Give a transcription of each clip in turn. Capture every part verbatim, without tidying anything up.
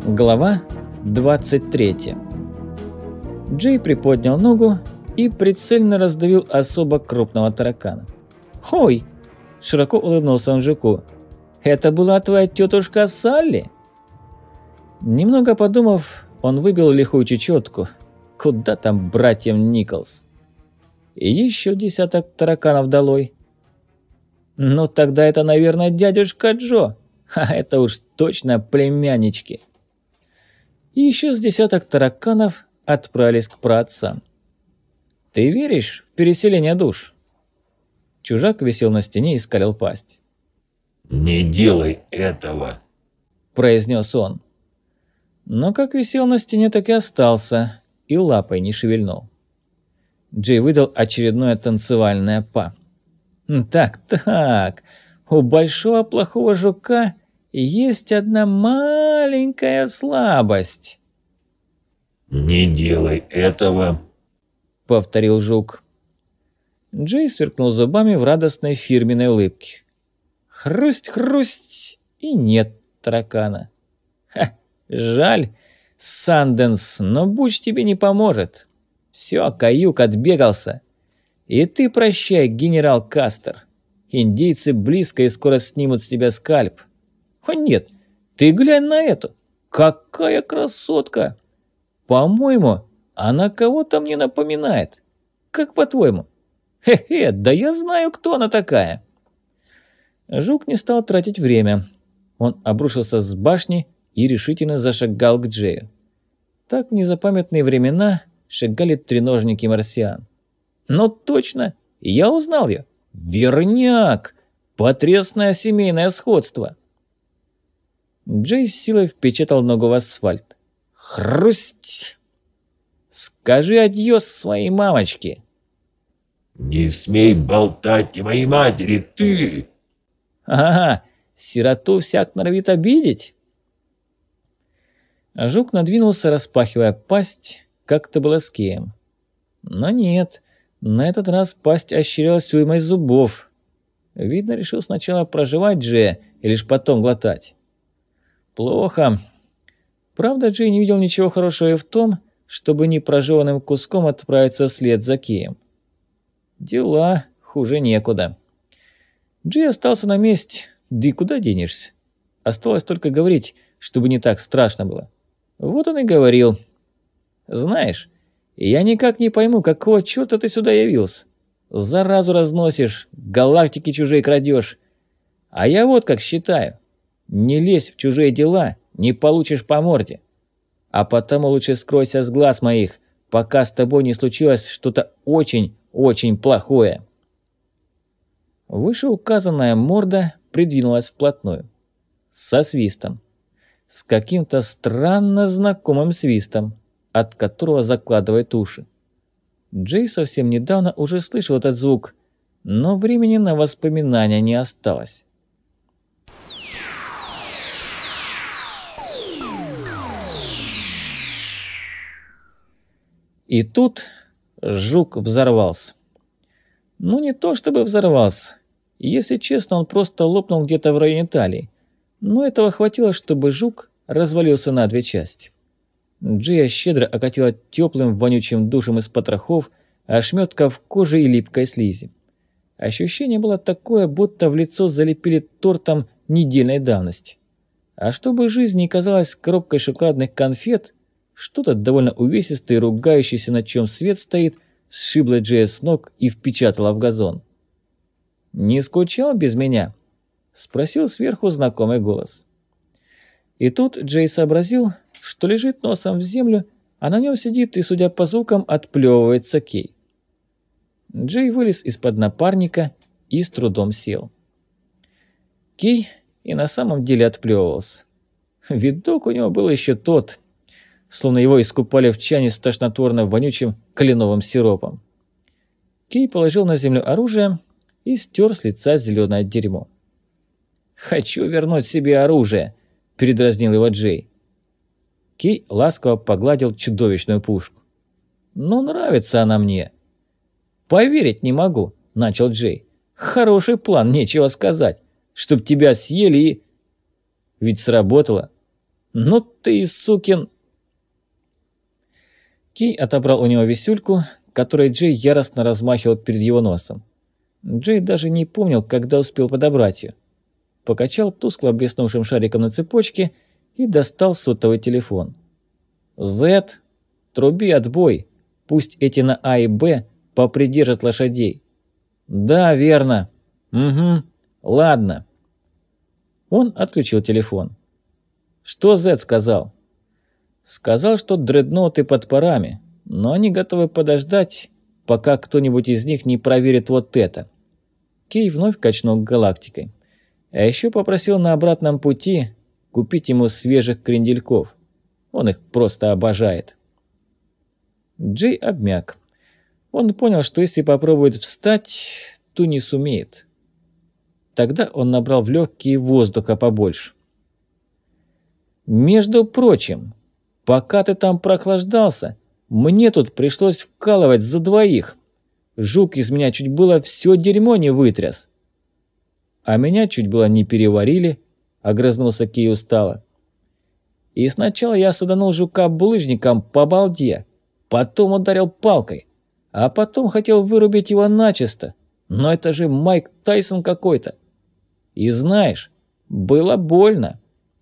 Глава двадцать третья. Джей приподнял ногу и прицельно раздавил особо крупного таракана. «Ой!» – широко улыбнулся он жуку. «Это была твоя тетушка Салли?» Немного подумав, он выбил лихую чечетку. Куда там братьям Николс? И еще десяток тараканов долой. Ну тогда это, наверное, дядюшка Джо. А это уж точно племяннички. И еще с десяток тараканов отправились к праотцам. «Ты веришь в переселение душ?» Чужак висел на стене и скалил пасть. «Не делай этого», – произнес он. Но как висел на стене, так и остался, и лапой не шевельнул. Джей выдал очередное танцевальное па. «Так-так, у большого плохого жука есть одна маленькая слабость». «Не делай этого», — повторил жук. Джей сверкнул зубами в радостной фирменной улыбке. Хрусть-хрусть, и нет таракана. Ха, жаль, Санденс, но Буч тебе не поможет. Все, каюк отбегался. И ты прощай, генерал Кастер. Индейцы близко и скоро снимут с тебя скальп. О нет, ты глянь на эту. Какая красотка! По-моему, она кого-то мне напоминает. Как по-твоему? Хе-хе, да я знаю, кто она такая. Жук не стал тратить время. Он обрушился с башни и решительно зашагал к Джею. Так в незапамятные времена шагали треножники марсиан. Но точно, я узнал ее. Верняк! Потрясное семейное сходство. Джей с силой впечатал ногу в асфальт. Хрусть! Скажи адьос своей мамочке. «Не смей болтать о моей матери, ты!» Ага, сироту всяк норовит обидеть. Жук надвинулся, распахивая пасть, как-то было с кем. Но нет, на этот раз пасть ощерялась уймой зубов. Видно, решил сначала прожевать Джея и лишь потом глотать. Плохо. Правда, Джей не видел ничего хорошего и в том, чтобы непрожеванным куском отправиться вслед за Кием. Дела хуже некуда. Джей остался на месте, да и куда денешься? Осталось только говорить, чтобы не так страшно было. Вот он и говорил. «Знаешь, я никак не пойму, какого чёрта ты сюда явился. Заразу разносишь, галактики чужие крадёшь. А я вот как считаю. Не лезь в чужие дела, не получишь по морде. А потому лучше скройся с глаз моих, пока с тобой не случилось что-то очень-очень плохое». Вышеуказанная морда придвинулась вплотную. Со свистом. С каким-то странно знакомым свистом, от которого закладывает уши. Джей совсем недавно уже слышал этот звук, но времени на воспоминания не осталось. И тут жук взорвался. Ну не то чтобы взорвался. Если честно, он просто лопнул где-то в районе талии. Но этого хватило, чтобы жук развалился на две части. Джея щедро окатила теплым вонючим душем из потрохов, ошметков кожи и липкой слизи. Ощущение было такое, будто в лицо залепили тортом недельной давности. А чтобы жизнь не казалась коробкой шоколадных конфет, что-то довольно увесистое и ругающееся, на чем свет стоит, сшибло Джея с ног и впечатало в газон. «Не скучал без меня?» – спросил сверху знакомый голос. И тут Джей сообразил, что лежит носом в землю, а на нем сидит и, судя по звукам, отплевывается Кей. Джей вылез из-под напарника и с трудом сел. Кей и на самом деле отплевывался. Видок у него был еще тот, словно его искупали в чане с тошнотворно-вонючим кленовым сиропом. Кей положил на землю оружие и стер с лица зеленое дерьмо. «Хочу вернуть себе оружие», – передразнил его Джей. Кей ласково погладил чудовищную пушку. «Ну, нравится она мне». «Поверить не могу», – начал Джей. «Хороший план, нечего сказать. Чтоб тебя съели и...» «Ведь сработало». Ну ты и сукин... Кей отобрал у него висюльку, которой Джей яростно размахивал перед его носом. Джей даже не помнил, когда успел подобрать ее. Покачал тускло блеснувшим шариком на цепочке и достал сотовый телефон. «Зет, труби отбой, пусть эти на А и Б попридержат лошадей». «Да, верно. Угу, ладно». Он отключил телефон. «Что Зет сказал?» «Сказал, что дредноуты под парами, но они готовы подождать, пока кто-нибудь из них не проверит вот это». Кей вновь качнул галактикой. А еще попросил на обратном пути купить ему свежих крендельков. Он их просто обожает. Джей обмяк. Он понял, что если попробует встать, то не сумеет. Тогда он набрал в легкие воздуха побольше. «Между прочим, пока ты там прохлаждался, мне тут пришлось вкалывать за двоих. Жук из меня чуть было все дерьмо не вытряс». «А меня чуть было не переварили», — огрызнулся Кей устало. «И сначала я саданул жука булыжником по балде, потом ударил палкой, а потом хотел вырубить его начисто. Но это же Майк Тайсон какой-то. И знаешь, было больно».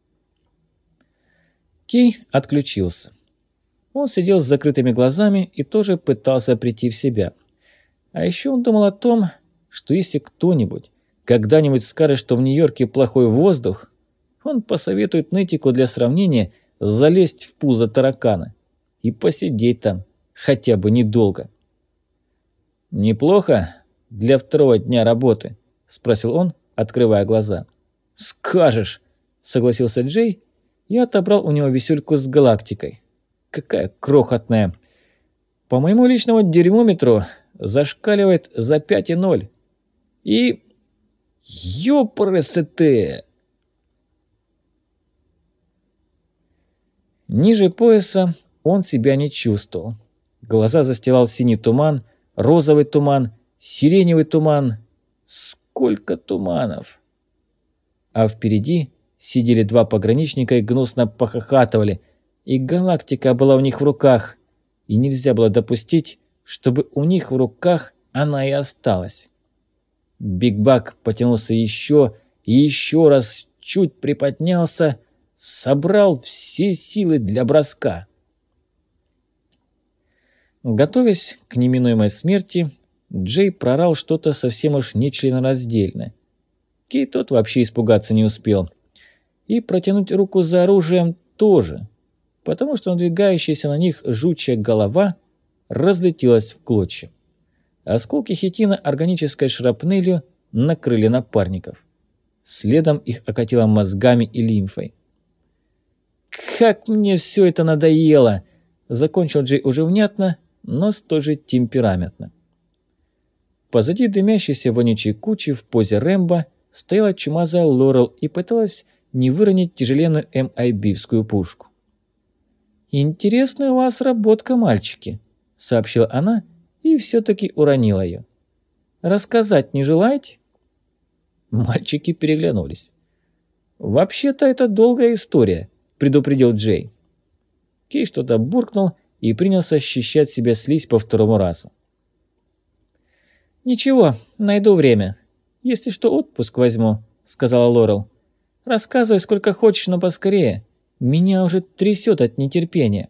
Кей отключился. Он сидел с закрытыми глазами и тоже пытался прийти в себя. А еще он думал о том, что если кто-нибудь когда-нибудь скажет, что в Нью-Йорке плохой воздух, он посоветует нытику для сравнения залезть в пузо таракана и посидеть там хотя бы недолго. «Неплохо для второго дня работы?» – спросил он, открывая глаза. «Скажешь!» – согласился Джей и отобрал у него висюльку с галактикой. «Какая крохотная! По моему личному дерьмометру зашкаливает за пять и ноль. И... ёпрст!» Ниже пояса он себя не чувствовал. Глаза застилал синий туман, розовый туман, сиреневый туман. Сколько туманов! А впереди сидели два пограничника и гнусно похохатывали, и галактика была у них в руках, и нельзя было допустить, чтобы у них в руках она и осталась. Биг Бак потянулся еще и еще раз, чуть приподнялся, собрал все силы для броска. Готовясь к неминуемой смерти, Джей прорал что-то совсем уж нечленораздельное. Кей тот вообще испугаться не успел. И протянуть руку за оружием тоже, потому что надвигающаяся на них жучья голова разлетелась в клочья. Осколки хитина органической шрапнелью накрыли напарников. Следом их окатило мозгами и лимфой. «Как мне все это надоело!» – закончил Джей уже внятно, но столь же темпераментно. Позади дымящейся вонючей кучи в позе Рэмбо стояла чумазая Лорел и пыталась не выронить тяжеленную эм ай би-вскую пушку. «Интересная у вас работка, мальчики», – сообщила она и все-таки уронила ее. «Рассказать не желаете?» Мальчики переглянулись. «Вообще-то это долгая история», – предупредил Джей. Кей что-то буркнул и принялся счищать себя слизь по второму разу. «Ничего, найду время. Если что, отпуск возьму», – сказала Лорел. «Рассказывай сколько хочешь, но поскорее. Меня уже трясет от нетерпения».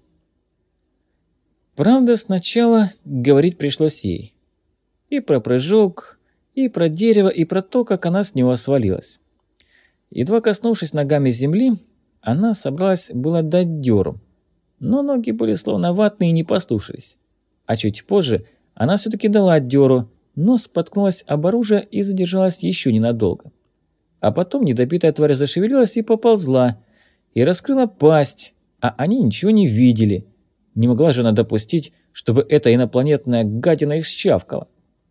Правда, сначала говорить пришлось ей. И про прыжок, и про дерево, и про то, как она с него свалилась. Едва коснувшись ногами земли, она собралась было дать дёру, но ноги были словно ватные и не послушались. А чуть позже она все-таки дала дёру, но споткнулась об оружие и задержалась еще ненадолго. А потом недобитая тварь зашевелилась и поползла, и раскрыла пасть, а они ничего не видели. Не могла же она допустить, чтобы эта инопланетная гадина их счавкала.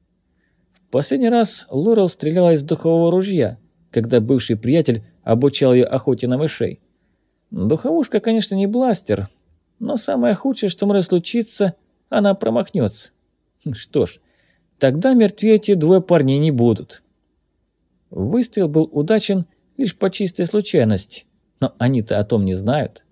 В последний раз Лорел стреляла из духового ружья, когда бывший приятель обучал ее охоте на мышей. Духовушка, конечно, не бластер, но самое худшее, что может случиться, она промахнется. Что ж, тогда мертвее эти двое парней не будут. Выстрел был удачен лишь по чистой случайности, но они-то о том не знают.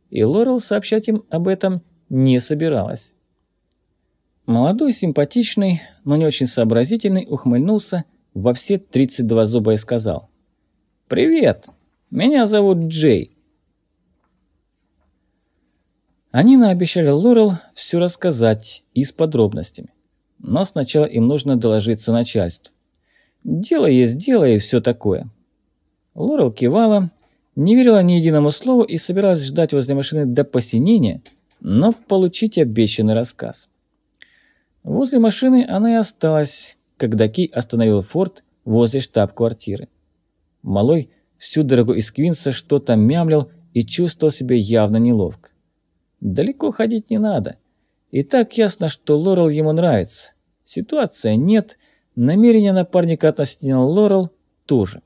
и Лорел сообщать им об этом не собиралась. Молодой, симпатичный, но не очень сообразительный ухмыльнулся во все тридцать два зуба и сказал: «Привет, меня зовут Джей». Они наобещали Лорел все рассказать и с подробностями, но сначала им нужно доложиться начальству. Дело есть дело и все такое. Лорел кивала, не верила ни единому слову и собиралась ждать возле машины до посинения, но получить обещанный рассказ. Возле машины она и осталась, когда Кей остановил Форд возле штаб-квартиры. Малой всю дорогу из Квинса что-то мямлил и чувствовал себя явно неловко. Далеко ходить не надо. И так ясно, что Лорел ему нравится. Ситуация нет, намерения напарника относительно Лорел тоже.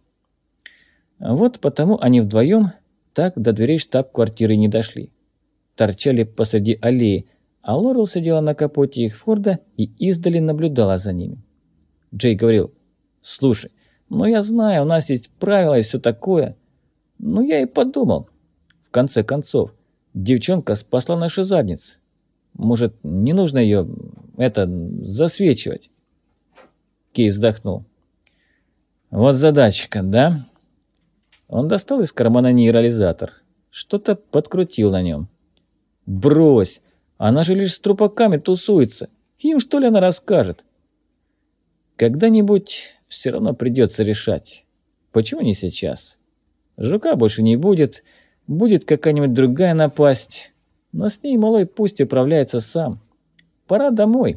Вот потому они вдвоем так до дверей штаб-квартиры не дошли. Торчали посреди аллеи, а Лорел сидела на капоте их Форда и издали наблюдала за ними. Джей говорил: «Слушай, ну я знаю, у нас есть правила и все такое. Ну я и подумал. В конце концов, девчонка спасла наши задницы. Может, не нужно ее, это, засвечивать?» Кей вздохнул. «Вот задачка, да?» Он достал из кармана нейрализатор. Что-то подкрутил на нем. «Брось! Она же лишь с трупаками тусуется. Им что ли она расскажет?» «Когда-нибудь все равно придется решать. Почему не сейчас? Жука больше не будет, будет какая-нибудь другая напасть, но с ней малой пусть управляется сам. Пора домой».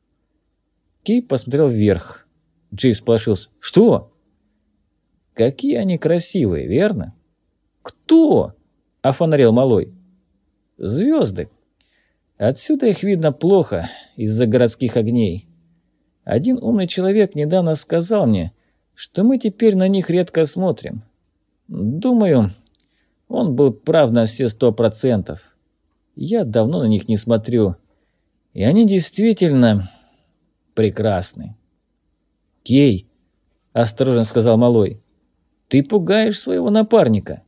Кей посмотрел вверх. Джей всполошился. «Что?» «Какие они красивые, верно?» «Кто?» – офонарел малой. «Звезды. Отсюда их видно плохо, из-за городских огней. Один умный человек недавно сказал мне, что мы теперь на них редко смотрим. Думаю, он был прав на все сто процентов. Я давно на них не смотрю, и они действительно прекрасны». «Кей», – осторожно сказал малой, – «ты пугаешь своего напарника».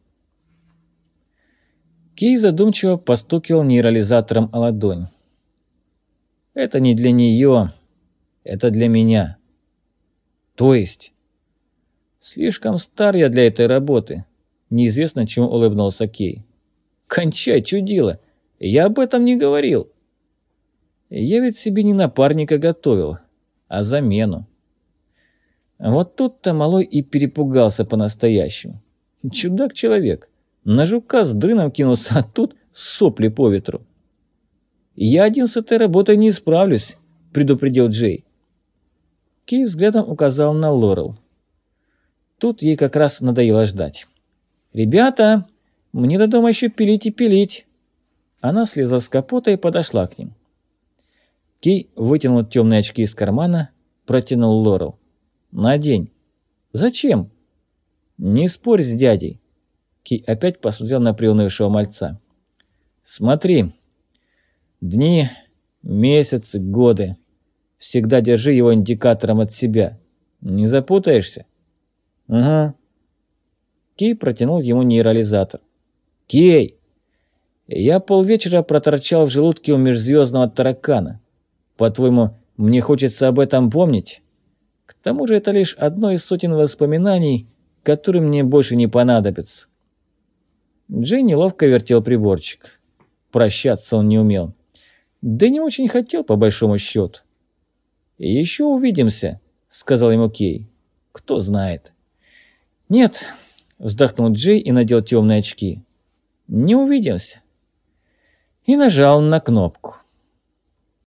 Кей задумчиво постукивал нейрализатором о ладонь. «Это не для нее, это для меня». «То есть?» «Слишком стар я для этой работы», – неизвестно чему улыбнулся Кей. «Кончай, чудило, я об этом не говорил». «Я ведь себе не напарника готовил, а замену». Вот тут-то малой и перепугался по-настоящему. Чудак-человек. На жука с дрыном кинулся, а тут сопли по ветру. «Я один с этой работой не справлюсь», – предупредил Джей. Кей взглядом указал на Лорел. Тут ей как раз надоело ждать. «Ребята, мне до дома еще пилить и пилить». Она слезла с капота и подошла к ним. Кей вытянул темные очки из кармана, протянул Лорел. «Надень». «Зачем?» «Не спорь с дядей». Кей опять посмотрел на приунывшего мальца. «Смотри. Дни, месяцы, годы. Всегда держи его индикатором от себя. Не запутаешься?» «Угу». Кей протянул ему нейрализатор. «Кей! Я полвечера проторчал в желудке у межзвездного таракана. По-твоему, мне хочется об этом помнить? К тому же это лишь одно из сотен воспоминаний, которые мне больше не понадобятся». Джей неловко вертел приборчик. Прощаться он не умел. Да не очень хотел, по большому счету. «Еще увидимся», — сказал ему Кей. «Кто знает». «Нет», — вздохнул Джей и надел темные очки. «Не увидимся». И нажал на кнопку.